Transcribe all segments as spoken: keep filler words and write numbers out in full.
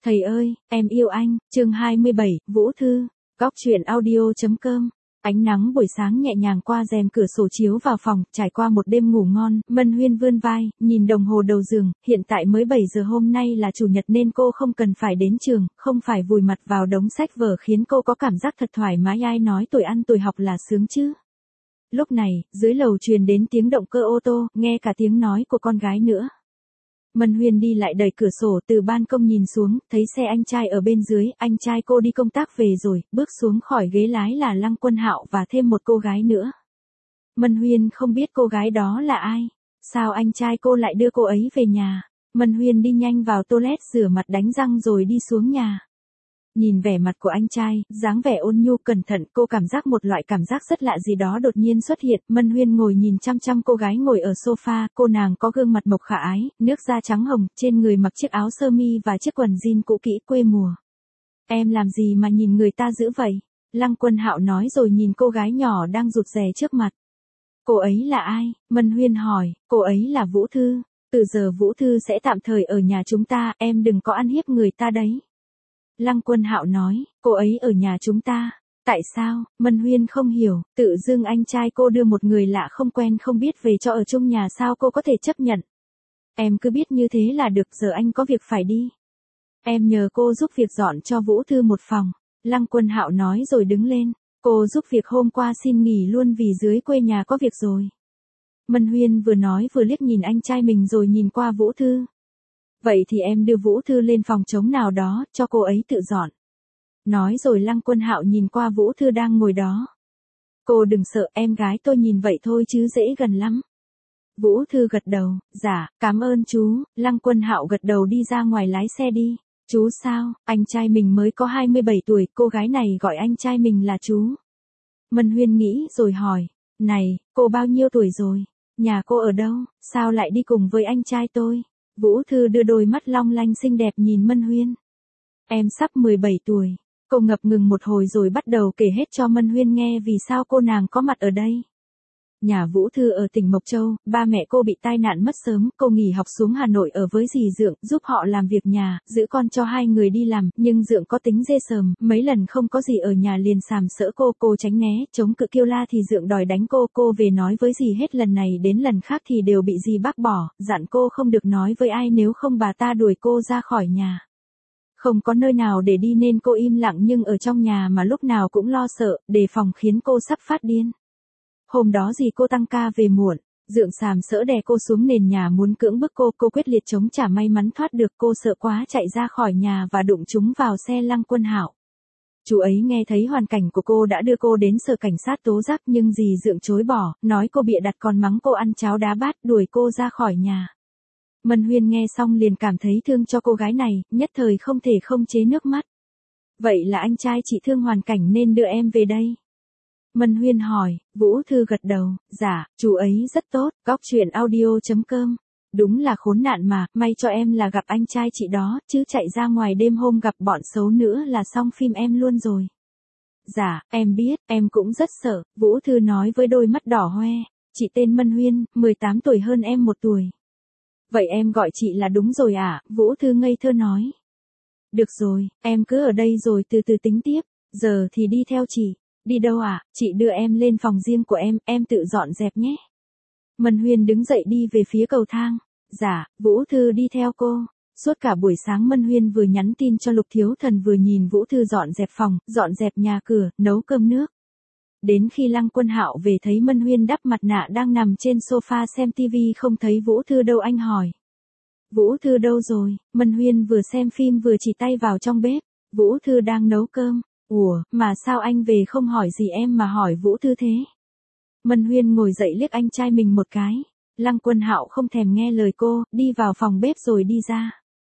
Thầy ơi, em yêu anh, chương hai mươi bảy, Vũ Thư, góc truyện audio.com. Ánh nắng buổi sáng nhẹ nhàng qua rèm cửa sổ chiếu vào phòng, trải qua một đêm ngủ ngon, Mân Huyên vươn vai, nhìn đồng hồ đầu giường, hiện tại mới bảy giờ, hôm nay là chủ nhật nên cô không cần phải đến trường, không phải vùi mặt vào đống sách vở khiến cô có cảm giác thật thoải mái, ai nói tuổi ăn tuổi học là sướng chứ. Lúc này, dưới lầu truyền đến tiếng động cơ ô tô, nghe cả tiếng nói của con gái nữa. Mân Huyên đi lại đẩy cửa sổ từ ban công nhìn xuống, thấy xe anh trai ở bên dưới, anh trai cô đi công tác về rồi, bước xuống khỏi ghế lái là Lăng Quân Hạo và thêm một cô gái nữa. Mân Huyên không biết cô gái đó là ai, sao anh trai cô lại đưa cô ấy về nhà. Mân Huyên đi nhanh vào toilet rửa mặt đánh răng rồi đi xuống nhà. Nhìn vẻ mặt của anh trai, dáng vẻ ôn nhu cẩn thận, cô cảm giác một loại cảm giác rất lạ gì đó đột nhiên xuất hiện. Mân Huyên ngồi nhìn chăm chăm cô gái ngồi ở sofa, cô nàng có gương mặt mộc khả ái, nước da trắng hồng, trên người mặc chiếc áo sơ mi và chiếc quần jean cũ kỹ quê mùa. Em làm gì mà nhìn người ta dữ vậy? Lăng Quân Hạo nói rồi nhìn cô gái nhỏ đang rụt rè trước mặt. Cô ấy là ai? Mân Huyên hỏi. Cô ấy là Vũ Thư. Từ giờ Vũ Thư sẽ tạm thời ở nhà chúng ta, em đừng có ăn hiếp người ta đấy. Lăng Quân Hạo nói, cô ấy ở nhà chúng ta. Tại sao? Mân Huyên không hiểu, tự dưng anh trai cô đưa một người lạ không quen không biết về cho ở chung nhà, sao cô có thể chấp nhận? Em cứ biết như thế là được, giờ anh có việc phải đi. Em nhờ cô giúp việc dọn cho Vũ Thư một phòng. Lăng Quân Hạo nói rồi đứng lên. Cô giúp việc hôm qua xin nghỉ luôn vì dưới quê nhà có việc rồi. Mân Huyên vừa nói vừa liếc nhìn anh trai mình rồi nhìn qua Vũ Thư. Vậy thì em đưa Vũ Thư lên phòng trống nào đó, cho cô ấy tự dọn. Nói rồi Lăng Quân Hạo nhìn qua Vũ Thư đang ngồi đó. Cô đừng sợ, em gái tôi nhìn vậy thôi chứ dễ gần lắm. Vũ Thư gật đầu, dạ, cảm ơn chú. Lăng Quân Hạo gật đầu đi ra ngoài lái xe đi. Chú sao? Anh trai mình mới có hai mươi bảy tuổi, cô gái này gọi anh trai mình là chú. Mân Huyên nghĩ rồi hỏi, này, cô bao nhiêu tuổi rồi? Nhà cô ở đâu? Sao lại đi cùng với anh trai tôi? Vũ Thư đưa đôi mắt long lanh xinh đẹp nhìn Mân Huyên. Em sắp mười bảy tuổi. Cô ngập ngừng một hồi rồi bắt đầu kể hết cho Mân Huyên nghe vì sao cô nàng có mặt ở đây. Nhà Vũ Thư ở tỉnh Mộc Châu, ba mẹ cô bị tai nạn mất sớm, cô nghỉ học xuống Hà Nội ở với dì Dượng, giúp họ làm việc nhà, giữ con cho hai người đi làm, nhưng Dượng có tính dê sờm, mấy lần không có gì ở nhà liền sàm sỡ cô, cô tránh né, chống cự kêu la thì Dượng đòi đánh cô, cô về nói với dì hết lần này đến lần khác thì đều bị dì bác bỏ, dặn cô không được nói với ai nếu không bà ta đuổi cô ra khỏi nhà. Không có nơi nào để đi nên cô im lặng nhưng ở trong nhà mà lúc nào cũng lo sợ, đề phòng khiến cô sắp phát điên. Hôm đó dì cô tăng ca về muộn, Dượng sàm sỡ đè cô xuống nền nhà muốn cưỡng bức cô, cô quyết liệt chống trả, may mắn thoát được, cô sợ quá chạy ra khỏi nhà và đụng trúng vào xe Lăng Quân Hạo. Chú ấy nghe thấy hoàn cảnh của cô đã đưa cô đến sở cảnh sát tố giác nhưng dì Dượng chối bỏ, nói cô bịa đặt còn mắng cô ăn cháo đá bát, đuổi cô ra khỏi nhà. Mân Huyên nghe xong liền cảm thấy thương cho cô gái này, nhất thời không thể không chế nước mắt. Vậy là anh trai chị thương hoàn cảnh nên đưa em về đây. Mân Huyên hỏi, Vũ Thư gật đầu, dạ, chú ấy rất tốt, góc truyện audio.com. Đúng là khốn nạn mà, may cho em là gặp anh trai chị đó, chứ chạy ra ngoài đêm hôm gặp bọn xấu nữa là xong phim em luôn rồi. Dạ, em biết, em cũng rất sợ, Vũ Thư nói với đôi mắt đỏ hoe. Chị tên Mân Huyên, mười tám tuổi hơn em một tuổi. Vậy em gọi chị là đúng rồi à? Vũ Thư ngây thơ nói. Được rồi, em cứ ở đây rồi từ từ tính tiếp, giờ thì đi theo chị. Đi đâu à? Chị đưa em lên phòng riêng của em, em tự dọn dẹp nhé. Mân Huyên đứng dậy đi về phía cầu thang. Dạ, Vũ Thư đi theo cô. Suốt cả buổi sáng Mân Huyên vừa nhắn tin cho Lục Thiếu Thần vừa nhìn Vũ Thư dọn dẹp phòng, dọn dẹp nhà cửa, nấu cơm nước. Đến khi Lăng Quân Hạo về thấy Mân Huyên đắp mặt nạ đang nằm trên sofa xem tivi không thấy Vũ Thư đâu, anh hỏi. Vũ Thư đâu rồi? Mân Huyên vừa xem phim vừa chỉ tay vào trong bếp. Vũ Thư đang nấu cơm. Ủa, mà sao anh về không hỏi gì em mà hỏi Vũ Thư thế? Mân Huyên ngồi dậy liếc anh trai mình một cái. Lăng Quân Hạo không thèm nghe lời cô, đi vào phòng bếp rồi đi ra.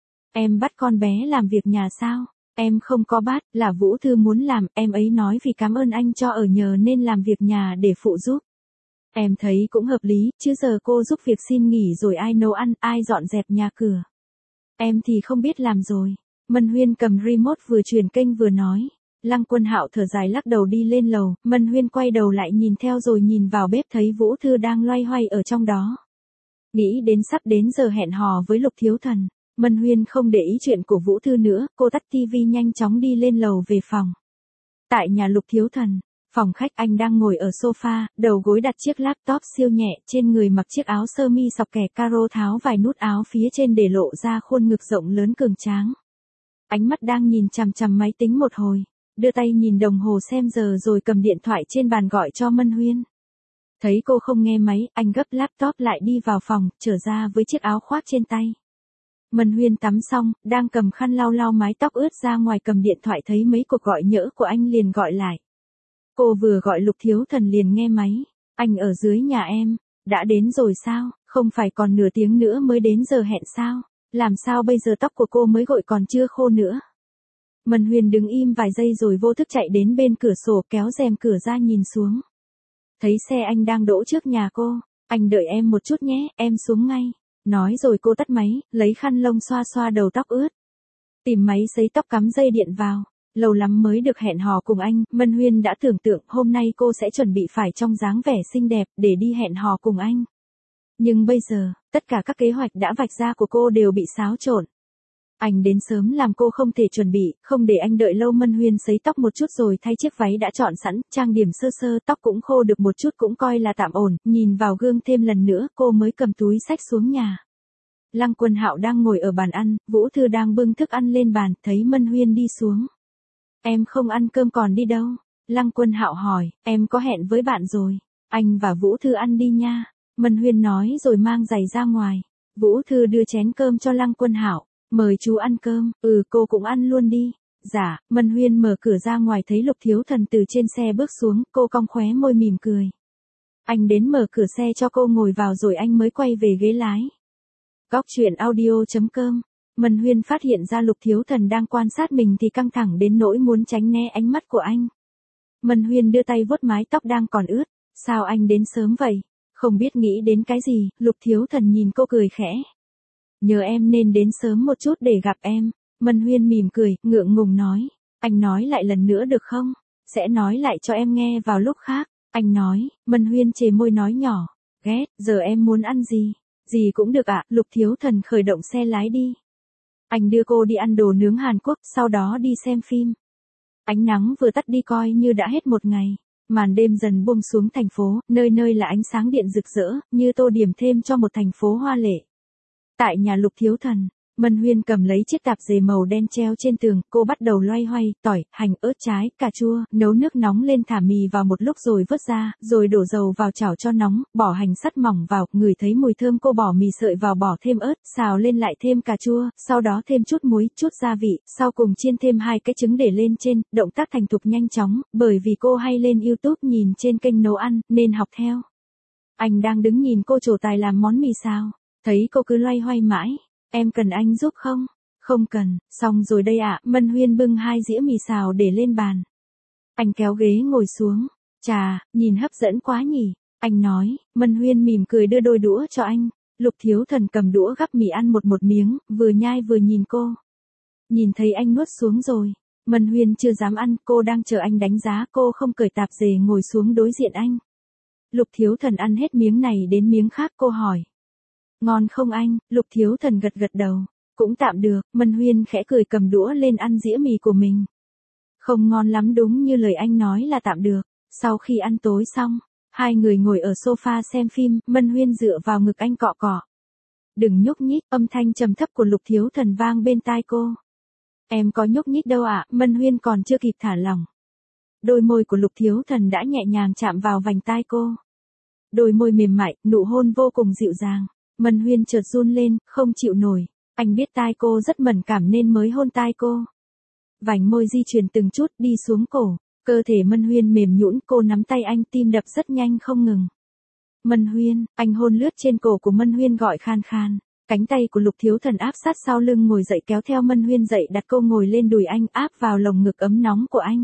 Em bắt con bé làm việc nhà sao? Em không có bắt, là Vũ Thư muốn làm, em ấy nói vì cảm ơn anh cho ở nhờ nên làm việc nhà để phụ giúp. Em thấy cũng hợp lý, chứ giờ cô giúp việc xin nghỉ rồi ai nấu ăn, ai dọn dẹp nhà cửa. Em thì không biết làm rồi. Mân Huyên cầm remote vừa chuyển kênh vừa nói. Lăng Quân Hạo thở dài lắc đầu đi lên lầu, Mân Huyên quay đầu lại nhìn theo rồi nhìn vào bếp thấy Vũ Thư đang loay hoay ở trong đó. Nghĩ đến sắp đến giờ hẹn hò với Lục Thiếu Thần. Mân Huyên không để ý chuyện của Vũ Thư nữa, cô tắt tivi nhanh chóng đi lên lầu về phòng. Tại nhà Lục Thiếu Thần, phòng khách anh đang ngồi ở sofa, đầu gối đặt chiếc laptop siêu nhẹ, trên người mặc chiếc áo sơ mi sọc kẻ caro tháo vài nút áo phía trên để lộ ra khuôn ngực rộng lớn cường tráng. Ánh mắt đang nhìn chằm chằm máy tính một hồi, đưa tay nhìn đồng hồ xem giờ rồi cầm điện thoại trên bàn gọi cho Mân Huyên. Thấy cô không nghe máy, anh gấp laptop lại đi vào phòng, trở ra với chiếc áo khoác trên tay. Mân Huyên tắm xong, đang cầm khăn lau lau mái tóc ướt ra ngoài cầm điện thoại thấy mấy cuộc gọi nhỡ của anh liền gọi lại. Cô vừa gọi Lục Thiếu Thần liền nghe máy. Anh ở dưới nhà em, đã đến rồi sao, không phải còn nửa tiếng nữa mới đến giờ hẹn sao, làm sao bây giờ tóc của cô mới gội còn chưa khô nữa. Mân Huyên đứng im vài giây rồi vô thức chạy đến bên cửa sổ kéo rèm cửa ra nhìn xuống. Thấy xe anh đang đỗ trước nhà cô, anh đợi em một chút nhé, em xuống ngay. Nói rồi cô tắt máy, lấy khăn lông xoa xoa đầu tóc ướt. Tìm máy sấy tóc cắm dây điện vào. Lâu lắm mới được hẹn hò cùng anh, Mân Huyên đã tưởng tượng hôm nay cô sẽ chuẩn bị phải trong dáng vẻ xinh đẹp để đi hẹn hò cùng anh. Nhưng bây giờ, tất cả các kế hoạch đã vạch ra của cô đều bị xáo trộn. Anh đến sớm làm cô không thể chuẩn bị, không để anh đợi lâu. Mân Huyên sấy tóc một chút rồi thay chiếc váy đã chọn sẵn, trang điểm sơ sơ, tóc cũng khô được một chút cũng coi là tạm ổn, nhìn vào gương thêm lần nữa cô mới cầm túi xách xuống nhà. Lăng Quân Hạo đang ngồi ở bàn ăn, Vũ Thư đang bưng thức ăn lên bàn, thấy Mân Huyên đi xuống. Em không ăn cơm còn đi đâu? Lăng Quân Hạo hỏi, em có hẹn với bạn rồi. Anh và Vũ Thư ăn đi nha. Mân Huyên nói rồi mang giày ra ngoài. Vũ Thư đưa chén cơm cho Lăng Quân Hạo. Mời chú ăn cơm, ừ cô cũng ăn luôn đi. Dạ, Mân Huyên mở cửa ra ngoài thấy Lục Thiếu Thần từ trên xe bước xuống, cô cong khóe môi mỉm cười. Anh đến mở cửa xe cho cô ngồi vào rồi anh mới quay về ghế lái. Góc truyện audio chấm com. Mân Huyên phát hiện ra Lục Thiếu Thần đang quan sát mình thì căng thẳng đến nỗi muốn tránh né ánh mắt của anh. Mân Huyên đưa tay vuốt mái tóc đang còn ướt. Sao anh đến sớm vậy? Không biết nghĩ đến cái gì, Lục Thiếu Thần nhìn cô cười khẽ. Nhờ em nên đến sớm một chút để gặp em. Mân Huyên mỉm cười, ngượng ngùng nói. Anh nói lại lần nữa được không? Sẽ nói lại cho em nghe vào lúc khác. Anh nói, Mân Huyên chề môi nói nhỏ. Ghét, giờ em muốn ăn gì? Gì cũng được ạ, Lục Thiếu Thần khởi động xe lái đi. Anh đưa cô đi ăn đồ nướng Hàn Quốc, sau đó đi xem phim. Ánh nắng vừa tắt đi coi như đã hết một ngày. Màn đêm dần buông xuống thành phố, nơi nơi là ánh sáng điện rực rỡ, như tô điểm thêm cho một thành phố hoa lệ. Tại nhà Lục Thiếu Thần, Mân Huyên cầm lấy chiếc tạp dề màu đen treo trên tường, cô bắt đầu loay hoay, tỏi, hành, ớt trái, cà chua, nấu nước nóng lên thả mì vào một lúc rồi vớt ra, rồi đổ dầu vào chảo cho nóng, bỏ hành sắt mỏng vào, ngửi thấy mùi thơm cô bỏ mì sợi vào bỏ thêm ớt, xào lên lại thêm cà chua, sau đó thêm chút muối, chút gia vị, sau cùng chiên thêm hai cái trứng để lên trên, động tác thành thục nhanh chóng, bởi vì cô hay lên YouTube nhìn trên kênh nấu ăn, nên học theo. Anh đang đứng nhìn cô trổ tài làm món mì xào, thấy cô cứ loay hoay mãi. Em cần anh giúp không? Không cần, xong rồi đây ạ. Mân Huyên bưng hai dĩa mì xào để lên bàn. Anh kéo ghế ngồi xuống. Chà, nhìn hấp dẫn quá nhỉ. Anh nói. Mân Huyên mỉm cười đưa đôi đũa cho anh. Lục Thiếu Thần cầm đũa gắp mì ăn một một miếng, vừa nhai vừa nhìn cô. Nhìn thấy anh nuốt xuống rồi. Mân Huyên chưa dám ăn, cô đang chờ anh đánh giá, cô không cởi tạp dề ngồi xuống đối diện anh. Lục Thiếu Thần ăn hết miếng này đến miếng khác, cô hỏi. Ngon không anh? Lục Thiếu Thần gật gật đầu. Cũng tạm được. Mân Huyên khẽ cười cầm đũa lên ăn dĩa mì của mình. Không ngon lắm đúng như lời anh nói là tạm được. Sau khi ăn tối xong, hai người ngồi ở sofa xem phim, Mân Huyên dựa vào ngực anh cọ cọ. Đừng nhúc nhích, âm thanh trầm thấp của Lục Thiếu Thần vang bên tai cô. Em có nhúc nhích đâu ạ, Mân Huyên còn chưa kịp thả lỏng. Đôi môi của Lục Thiếu Thần đã nhẹ nhàng chạm vào vành tai cô. Đôi môi mềm mại, nụ hôn vô cùng dịu dàng. Mân Huyên chợt run lên, không chịu nổi. Anh biết tai cô rất mẫn cảm nên mới hôn tai cô. Vành môi di chuyển từng chút đi xuống cổ. Cơ thể Mân Huyên mềm nhũn, cô nắm tay anh, tim đập rất nhanh không ngừng. Mân Huyên, anh hôn lướt trên cổ của Mân Huyên gọi khan khan. Cánh tay của Lục Thiếu Thần áp sát sau lưng ngồi dậy kéo theo Mân Huyên dậy đặt cô ngồi lên đùi anh áp vào lồng ngực ấm nóng của anh.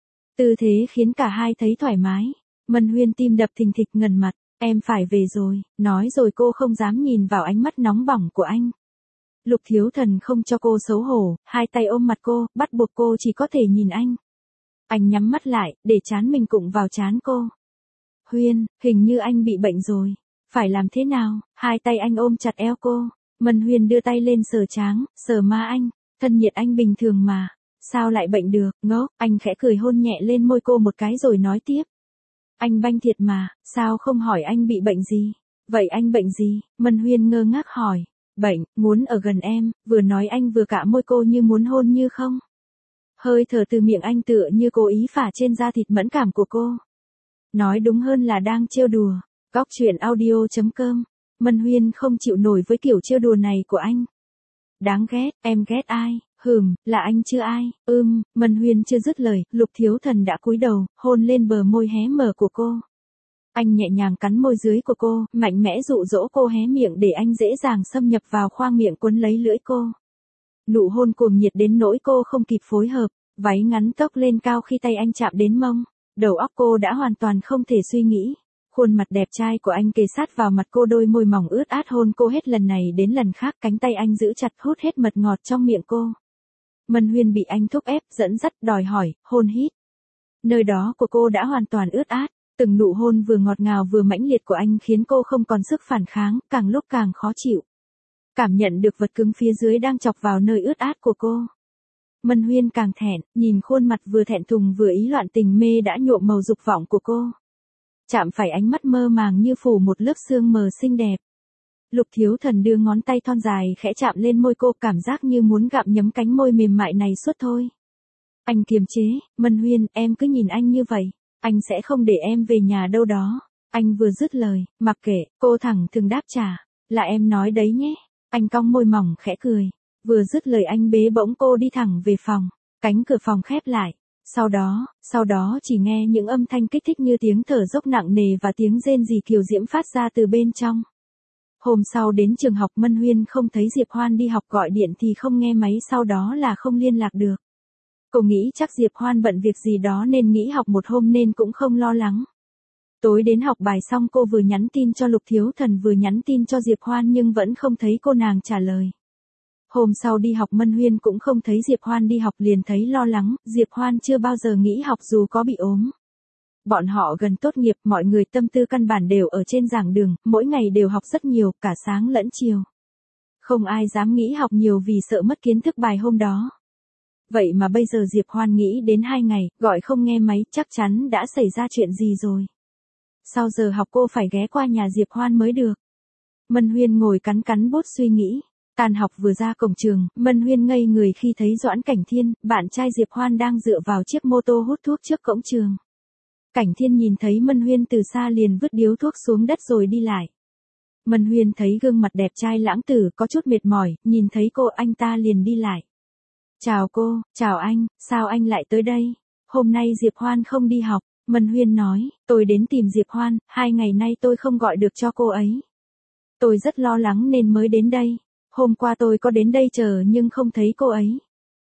Tư thế khiến cả hai thấy thoải mái. Mân Huyên tim đập thình thịch ngần mặt. Em phải về rồi, nói rồi cô không dám nhìn vào ánh mắt nóng bỏng của anh. Lục Thiếu Thần không cho cô xấu hổ, hai tay ôm mặt cô, bắt buộc cô chỉ có thể nhìn anh. Anh nhắm mắt lại, để trán mình cụng vào trán cô. Huyên, hình như anh bị bệnh rồi. Phải làm thế nào? Hai tay anh ôm chặt eo cô. Mân Huyên đưa tay lên sờ trán, sờ má anh, thân nhiệt anh bình thường mà, sao lại bệnh được, ngốc, anh khẽ cười hôn nhẹ lên môi cô một cái rồi nói tiếp. Anh banh thiệt mà, sao không hỏi anh bị bệnh gì? Vậy anh bệnh gì? Mân Huyên ngơ ngác hỏi. Bệnh, muốn ở gần em, vừa nói anh vừa cạ môi cô như muốn hôn như không. Hơi thở từ miệng anh tựa như cố ý phả trên da thịt mẫn cảm của cô. Nói đúng hơn là đang trêu đùa. Góc chuyện audio chấm com. Mân Huyên không chịu nổi với kiểu trêu đùa này của anh. Đáng ghét, em ghét ai? Hừm, là anh chưa ai? Ưm, Mân Huyên chưa dứt lời, Lục Thiếu Thần đã cúi đầu, hôn lên bờ môi hé mở của cô. Anh nhẹ nhàng cắn môi dưới của cô, mạnh mẽ dụ dỗ cô hé miệng để anh dễ dàng xâm nhập vào khoang miệng cuốn lấy lưỡi cô. Nụ hôn cuồng nhiệt đến nỗi cô không kịp phối hợp, váy ngắn tốc lên cao khi tay anh chạm đến mông. Đầu óc cô đã hoàn toàn không thể suy nghĩ. Khuôn mặt đẹp trai của anh kề sát vào mặt cô, đôi môi mỏng ướt át hôn cô hết lần này đến lần khác, cánh tay anh giữ chặt hút hết mật ngọt trong miệng cô. Mân Huyên bị anh thúc ép, dẫn dắt, đòi hỏi, hôn hít. Nơi đó của cô đã hoàn toàn ướt át, từng nụ hôn vừa ngọt ngào vừa mãnh liệt của anh khiến cô không còn sức phản kháng, càng lúc càng khó chịu. Cảm nhận được vật cứng phía dưới đang chọc vào nơi ướt át của cô. Mân Huyên càng thẹn, nhìn khuôn mặt vừa thẹn thùng vừa ý loạn tình mê đã nhuộm màu dục vọng của cô. Chạm phải ánh mắt mơ màng như phủ một lớp sương mờ xinh đẹp. Lục Thiếu Thần đưa ngón tay thon dài khẽ chạm lên môi cô, cảm giác như muốn gặm nhấm cánh môi mềm mại này suốt thôi. Anh kiềm chế, Mân Huyên, em cứ nhìn anh như vậy, anh sẽ không để em về nhà đâu đó. Anh vừa dứt lời, mặc kệ, cô thẳng thừng đáp trả, là em nói đấy nhé. Anh cong môi mỏng khẽ cười. Vừa dứt lời anh bế bổng cô đi thẳng về phòng, cánh cửa phòng khép lại. Sau đó, sau đó chỉ nghe những âm thanh kích thích như tiếng thở dốc nặng nề và tiếng rên rỉ kiều diễm phát ra từ bên trong. Hôm sau đến trường học, Mân Huyên không thấy Diệp Hoan đi học, gọi điện thì không nghe máy, sau đó là không liên lạc được. Cô nghĩ chắc Diệp Hoan bận việc gì đó nên nghỉ học một hôm nên cũng không lo lắng. Tối đến học bài xong cô vừa nhắn tin cho Lục Thiếu Thần vừa nhắn tin cho Diệp Hoan nhưng vẫn không thấy cô nàng trả lời. Hôm sau đi học Mân Huyên cũng không thấy Diệp Hoan đi học, liền thấy lo lắng, Diệp Hoan chưa bao giờ nghỉ học dù có bị ốm. Bọn họ gần tốt nghiệp, mọi người tâm tư căn bản đều ở trên giảng đường, mỗi ngày đều học rất nhiều, cả sáng lẫn chiều. Không ai dám nghỉ học nhiều vì sợ mất kiến thức bài hôm đó. Vậy mà bây giờ Diệp Hoan nghỉ đến hai ngày, gọi không nghe máy, chắc chắn đã xảy ra chuyện gì rồi. Sau giờ học cô phải ghé qua nhà Diệp Hoan mới được. Mân Huyên ngồi cắn cắn bút suy nghĩ. Tan học vừa ra cổng trường, Mân Huyên ngây người khi thấy Doãn Cảnh Thiên, bạn trai Diệp Hoan đang dựa vào chiếc mô tô hút thuốc trước cổng trường. Cảnh Thiên nhìn thấy Mân Huyên từ xa liền vứt điếu thuốc xuống đất rồi đi lại. Mân Huyên thấy gương mặt đẹp trai lãng tử có chút mệt mỏi, nhìn thấy cô anh ta liền đi lại. Chào cô, chào anh, sao anh lại tới đây? Hôm nay Diệp Hoan không đi học, Mân Huyên nói, tôi đến tìm Diệp Hoan, hai ngày nay tôi không gọi được cho cô ấy. Tôi rất lo lắng nên mới đến đây. Hôm qua tôi có đến đây chờ nhưng không thấy cô ấy.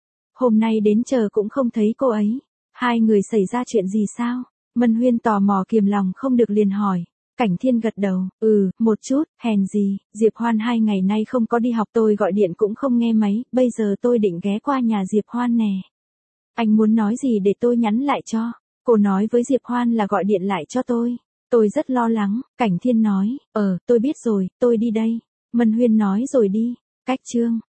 Hôm nay đến chờ cũng không thấy cô ấy. Hai người xảy ra chuyện gì sao? Mân Huyên tò mò kiềm lòng không được liền hỏi. Cảnh Thiên gật đầu, ừ, một chút, hèn gì, Diệp Hoan hai ngày nay không có đi học, tôi gọi điện cũng không nghe máy, bây giờ tôi định ghé qua nhà Diệp Hoan nè. Anh muốn nói gì để tôi nhắn lại cho? Cô nói với Diệp Hoan là gọi điện lại cho tôi. Tôi rất lo lắng, Cảnh Thiên nói, ờ, tôi biết rồi, tôi đi đây. Mân Huyên nói rồi đi. Cách chương